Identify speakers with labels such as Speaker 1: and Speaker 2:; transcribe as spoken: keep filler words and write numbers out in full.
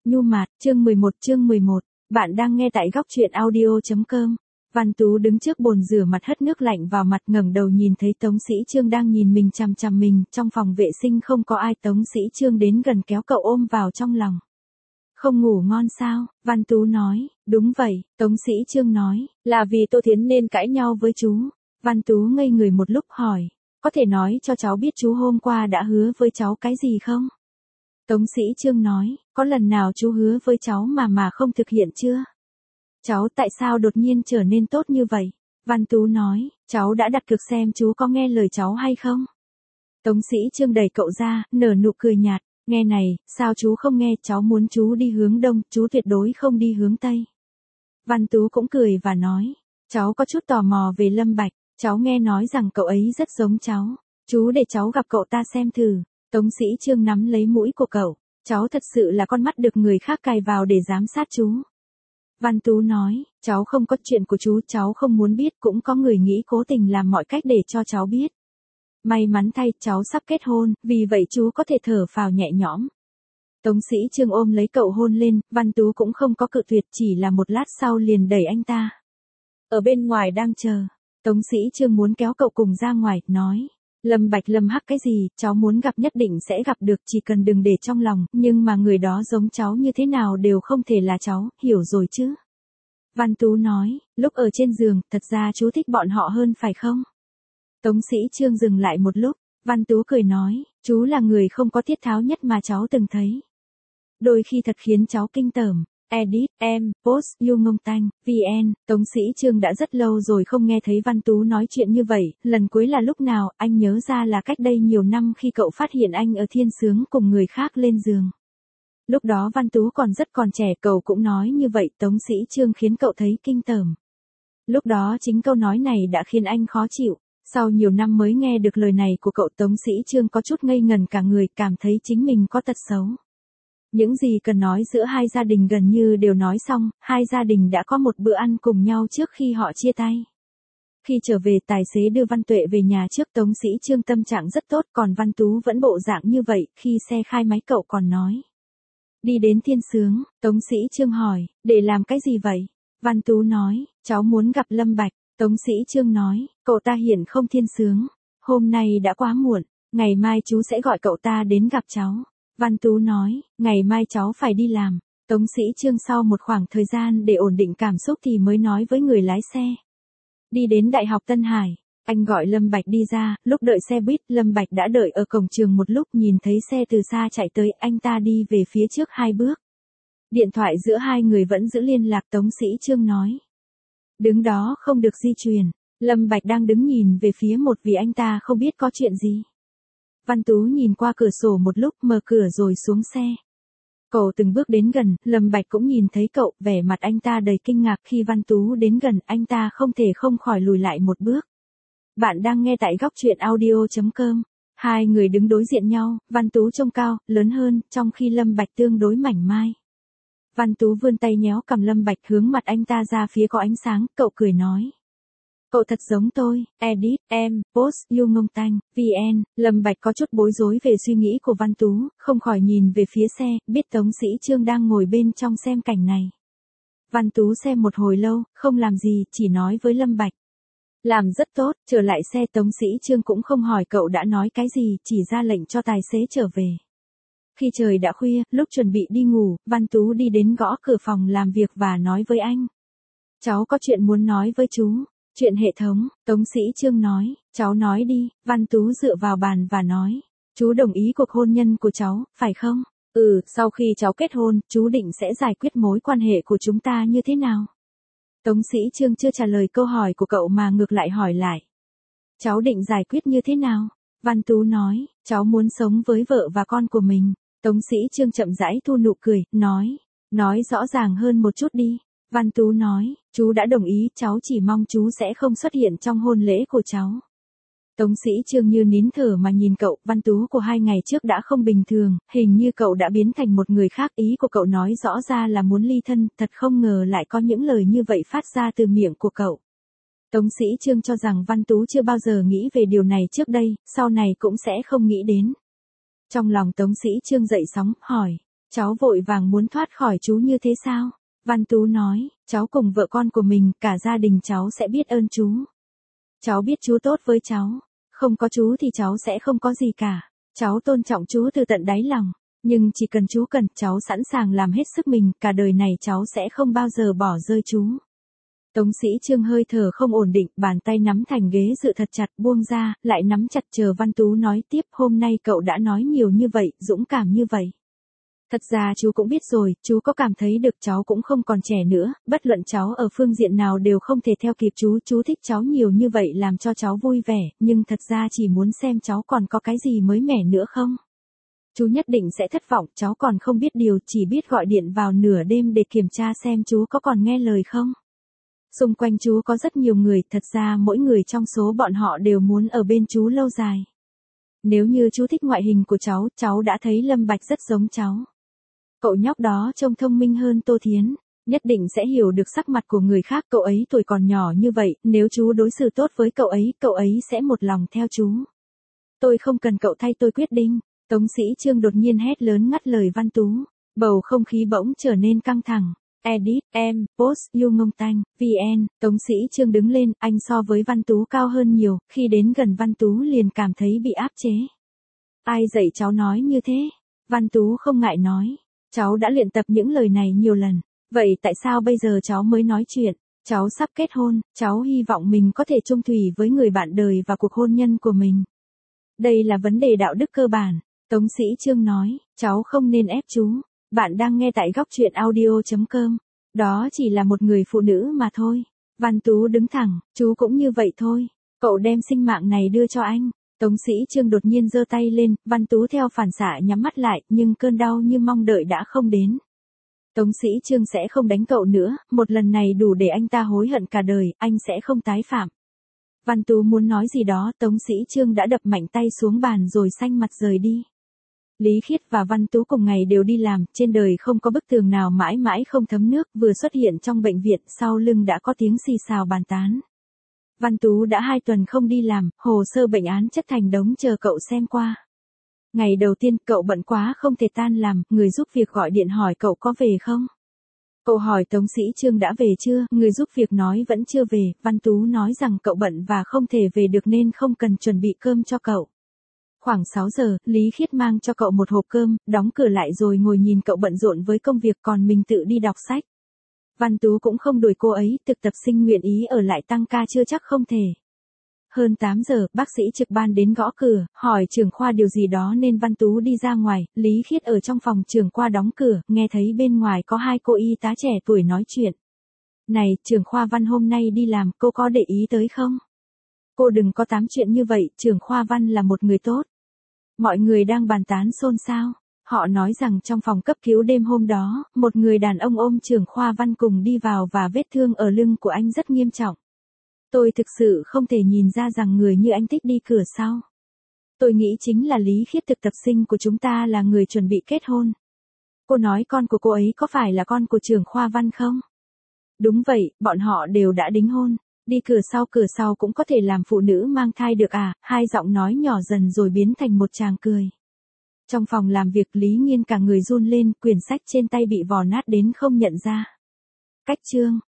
Speaker 1: Nhu Mạt, chương mười một chương mười một, bạn đang nghe tại góc truyện audio.com. Văn Tú đứng trước bồn rửa mặt hất nước lạnh vào mặt, ngẩng đầu nhìn thấy Tống Sĩ Trương đang nhìn mình chằm chằm mình, trong phòng vệ sinh không có ai. Tống Sĩ Trương đến gần kéo cậu ôm vào trong lòng. Không ngủ ngon sao? Văn Tú nói, đúng vậy. Tống Sĩ Trương nói, là vì Tô Thiến nên cãi nhau với chú. Văn Tú ngây người một lúc hỏi, có thể nói cho cháu biết chú hôm qua đã hứa với cháu cái gì không? Tống Sĩ Trương nói, có lần nào chú hứa với cháu mà mà không thực hiện chưa? Cháu tại sao đột nhiên trở nên tốt như vậy? Văn Tú nói, cháu đã đặt cược xem chú có nghe lời cháu hay không? Tống Sĩ Trương đẩy cậu ra, nở nụ cười nhạt, nghe này, sao chú không nghe, cháu muốn chú đi hướng đông, chú tuyệt đối không đi hướng tây. Văn Tú cũng cười và nói, cháu có chút tò mò về Lâm Bạch, cháu nghe nói rằng cậu ấy rất giống cháu, chú để cháu gặp cậu ta xem thử. Tống Sĩ Trương nắm lấy mũi của cậu, cháu thật sự là con mắt được người khác cài vào để giám sát chú. Văn Tú nói, cháu không có chuyện của chú, cháu không muốn biết, cũng có người nghĩ cố tình làm mọi cách để cho cháu biết. May mắn thay, cháu sắp kết hôn, vì vậy chú có thể thở phào nhẹ nhõm. Tống Sĩ Trương ôm lấy cậu hôn lên, Văn Tú cũng không có cự tuyệt, chỉ là một lát sau liền đẩy anh ta. Ở bên ngoài đang chờ, Tống Sĩ Trương muốn kéo cậu cùng ra ngoài, nói. Lâm Bạch Lâm Hắc cái gì, cháu muốn gặp nhất định sẽ gặp được, chỉ cần đừng để trong lòng, nhưng mà người đó giống cháu như thế nào đều không thể là cháu, hiểu rồi chứ? Văn Tú nói, lúc ở trên giường, thật ra chú thích bọn họ hơn phải không? Tống Sĩ Trương dừng lại một lúc, Văn Tú cười nói, chú là người không có tiết tháo nhất mà cháu từng thấy. Đôi khi thật khiến cháu kinh tởm. Edit, em, post, you ngông tanh, vn, Tống Sĩ Trương đã rất lâu rồi không nghe thấy Văn Tú nói chuyện như vậy, lần cuối là lúc nào, anh nhớ ra là cách đây nhiều năm khi cậu phát hiện anh ở Thiên Sướng cùng người khác lên giường. Lúc đó Văn Tú còn rất còn trẻ, cậu cũng nói như vậy, Tống Sĩ Trương khiến cậu thấy kinh tởm. Lúc đó chính câu nói này đã khiến anh khó chịu, sau nhiều năm mới nghe được lời này của cậu, Tống Sĩ Trương có chút ngây ngần cả người, cảm thấy chính mình có tật xấu. Những gì cần nói giữa hai gia đình gần như đều nói xong, hai gia đình đã có một bữa ăn cùng nhau trước khi họ chia tay. Khi trở về, tài xế đưa Văn Tuệ về nhà trước. Tống Sĩ Trương tâm trạng rất tốt, còn Văn Tú vẫn bộ dạng như vậy, khi xe khai máy cậu còn nói. Đi đến Thiên Sướng, Tống Sĩ Trương hỏi, để làm cái gì vậy? Văn Tú nói, cháu muốn gặp Lâm Bạch. Tống Sĩ Trương nói, cậu ta hiện không Thiên Sướng. Hôm nay đã quá muộn, ngày mai chú sẽ gọi cậu ta đến gặp cháu. Văn Tú nói, ngày mai cháu phải đi làm. Tống Sĩ Trương sau một khoảng thời gian để ổn định cảm xúc thì mới nói với người lái xe. Đi đến Đại học Tân Hải, anh gọi Lâm Bạch đi ra, lúc đợi xe buýt, Lâm Bạch đã đợi ở cổng trường một lúc, nhìn thấy xe từ xa chạy tới, anh ta đi về phía trước hai bước. Điện thoại giữa hai người vẫn giữ liên lạc. Tống Sĩ Trương nói. Đứng đó không được di chuyển, Lâm Bạch đang đứng nhìn về phía một vì anh ta không biết có chuyện gì. Văn Tú nhìn qua cửa sổ một lúc, mở cửa rồi xuống xe. Cậu từng bước đến gần, Lâm Bạch cũng nhìn thấy cậu, vẻ mặt anh ta đầy kinh ngạc khi Văn Tú đến gần, anh ta không thể không khỏi lùi lại một bước. Bạn đang nghe tại góc truyện audio.com. Hai người đứng đối diện nhau, Văn Tú trông cao, lớn hơn, trong khi Lâm Bạch tương đối mảnh mai. Văn Tú vươn tay nhéo cằm Lâm Bạch, hướng mặt anh ta ra phía có ánh sáng, cậu cười nói. Cậu thật giống tôi. Edit, em, post, you ngông tanh, vn, Lâm Bạch có chút bối rối về suy nghĩ của Văn Tú, không khỏi nhìn về phía xe, biết Tống Sĩ Trương đang ngồi bên trong xem cảnh này. Văn Tú xem một hồi lâu, không làm gì, chỉ nói với Lâm Bạch. Làm rất tốt. Trở lại xe, Tống Sĩ Trương cũng không hỏi cậu đã nói cái gì, chỉ ra lệnh cho tài xế trở về. Khi trời đã khuya, lúc chuẩn bị đi ngủ, Văn Tú đi đến gõ cửa phòng làm việc và nói với anh. Cháu có chuyện muốn nói với chú. Chuyện hệ thống, Tống Sĩ Trương nói, cháu nói đi. Văn Tú dựa vào bàn và nói, chú đồng ý cuộc hôn nhân của cháu, phải không? Ừ, sau khi cháu kết hôn, chú định sẽ giải quyết mối quan hệ của chúng ta như thế nào? Tống Sĩ Trương chưa trả lời câu hỏi của cậu mà ngược lại hỏi lại. Cháu định giải quyết như thế nào? Văn Tú nói, cháu muốn sống với vợ và con của mình. Tống Sĩ Trương chậm rãi thu nụ cười, nói, nói rõ ràng hơn một chút đi. Văn Tú nói, chú đã đồng ý, cháu chỉ mong chú sẽ không xuất hiện trong hôn lễ của cháu. Tống Sĩ Trương như nín thở mà nhìn cậu, Văn Tú của hai ngày trước đã không bình thường, hình như cậu đã biến thành một người khác, ý của cậu nói rõ ra là muốn ly thân, thật không ngờ lại có những lời như vậy phát ra từ miệng của cậu. Tống Sĩ Trương cho rằng Văn Tú chưa bao giờ nghĩ về điều này trước đây, sau này cũng sẽ không nghĩ đến. Trong lòng Tống Sĩ Trương dậy sóng, hỏi, Cháu vội vàng muốn thoát khỏi chú như thế sao? Văn Tú nói, cháu cùng vợ con của mình, cả gia đình cháu sẽ biết ơn chú. Cháu biết chú tốt với cháu. Không có chú thì cháu sẽ không có gì cả. Cháu tôn trọng chú từ tận đáy lòng. Nhưng chỉ cần chú cần, cháu sẵn sàng làm hết sức mình, cả đời này cháu sẽ không bao giờ bỏ rơi chú. Tống Sĩ Trương hơi thở không ổn định, bàn tay nắm thành ghế dự thật chặt, buông ra, lại nắm chặt chờ Văn Tú nói tiếp. Hôm nay cậu đã nói nhiều như vậy, dũng cảm như vậy. Thật ra chú cũng biết rồi, chú có cảm thấy được cháu cũng không còn trẻ nữa, bất luận cháu ở phương diện nào đều không thể theo kịp chú, chú thích cháu nhiều như vậy làm cho cháu vui vẻ, nhưng thật ra chỉ muốn xem cháu còn có cái gì mới mẻ nữa không. Chú nhất định sẽ thất vọng, cháu còn không biết điều, chỉ biết gọi điện vào nửa đêm để kiểm tra xem chú có còn nghe lời không. Xung quanh chú có rất nhiều người, thật ra mỗi người trong số bọn họ đều muốn ở bên chú lâu dài. Nếu như chú thích ngoại hình của cháu, cháu đã thấy Lâm Bạch rất giống cháu. Cậu nhóc đó trông thông minh hơn Tô Thiến, nhất định sẽ hiểu được sắc mặt của người khác, cậu ấy tuổi còn nhỏ như vậy, nếu chú đối xử tốt với cậu ấy, cậu ấy sẽ một lòng theo chú. Tôi không cần cậu thay tôi quyết định. Tống Sĩ Trương đột nhiên hét lớn ngắt lời Văn Tú, bầu không khí bỗng trở nên căng thẳng. Edit, em, post, you ngông tanh, vn, Tống Sĩ Trương đứng lên, anh so với Văn Tú cao hơn nhiều, khi đến gần Văn Tú liền cảm thấy bị áp chế. Ai dạy cháu nói như thế? Văn Tú không ngại nói, cháu đã luyện tập những lời này nhiều lần, vậy tại sao bây giờ cháu mới nói chuyện? Cháu sắp kết hôn, cháu hy vọng mình có thể chung thủy với người bạn đời và cuộc hôn nhân của mình. Đây là vấn đề đạo đức cơ bản. Tống Sĩ Trương nói, cháu không nên ép chú. Bạn đang nghe tại góc truyện audio chấm com. Đó chỉ là một người phụ nữ mà thôi. Văn Tú đứng thẳng, chú cũng như vậy thôi. Cậu đem sinh mạng này đưa cho anh. Tống Sĩ Trương đột nhiên giơ tay lên, Văn Tú theo phản xạ nhắm mắt lại, nhưng cơn đau như mong đợi đã không đến. Tống Sĩ Trương sẽ không đánh cậu nữa, một lần này đủ để anh ta hối hận cả đời, anh sẽ không tái phạm. Văn Tú muốn nói gì đó, Tống Sĩ Trương đã đập mạnh tay xuống bàn rồi xanh mặt rời đi. Lý Khiết và Văn Tú cùng ngày đều đi làm, trên đời không có bức tường nào mãi mãi không thấm nước, vừa xuất hiện trong bệnh viện, sau lưng đã có tiếng xì xào bàn tán. Văn Tú đã hai tuần không đi làm, hồ sơ bệnh án chất thành đống chờ cậu xem qua. Ngày đầu tiên cậu bận quá không thể tan làm, người giúp việc gọi điện hỏi cậu có về không. Cậu hỏi Tống Sĩ Trương đã về chưa, người giúp việc nói vẫn chưa về, Văn Tú nói rằng cậu bận và không thể về được nên không cần chuẩn bị cơm cho cậu. Khoảng sáu giờ, Lý Khiết mang cho cậu một hộp cơm, đóng cửa lại rồi ngồi nhìn cậu bận rộn với công việc còn mình tự đi đọc sách. Văn Tú cũng không đuổi cô ấy, thực tập sinh nguyện ý ở lại tăng ca chưa chắc không thể. Hơn tám giờ, bác sĩ trực ban đến gõ cửa, hỏi trưởng khoa điều gì đó nên Văn Tú đi ra ngoài, Lý Khiết ở trong phòng trưởng khoa đóng cửa, nghe thấy bên ngoài có hai cô y tá trẻ tuổi nói chuyện. Này, trưởng khoa Văn hôm nay đi làm, cô có để ý tới không? Cô đừng có tám chuyện như vậy, trưởng khoa Văn là một người tốt. Mọi người đang bàn tán xôn xao. Họ nói rằng trong phòng cấp cứu đêm hôm đó, một người đàn ông ôm trưởng khoa Văn cùng đi vào và vết thương ở lưng của anh rất nghiêm trọng. Tôi thực sự không thể nhìn ra rằng người như anh thích đi cửa sau. Tôi nghĩ chính là Lý Khiết, thực tập sinh của chúng ta là người chuẩn bị kết hôn. Cô nói con của cô ấy có phải là con của trưởng khoa Văn không? Đúng vậy, bọn họ đều đã đính hôn. Đi cửa sau cửa sau cũng có thể làm phụ nữ mang thai được à, hai giọng nói nhỏ dần rồi biến thành một tràng cười. Trong phòng làm việc Lý Nghiên cả người run lên, quyển sách trên tay bị vò nát đến không nhận ra. Cách chương.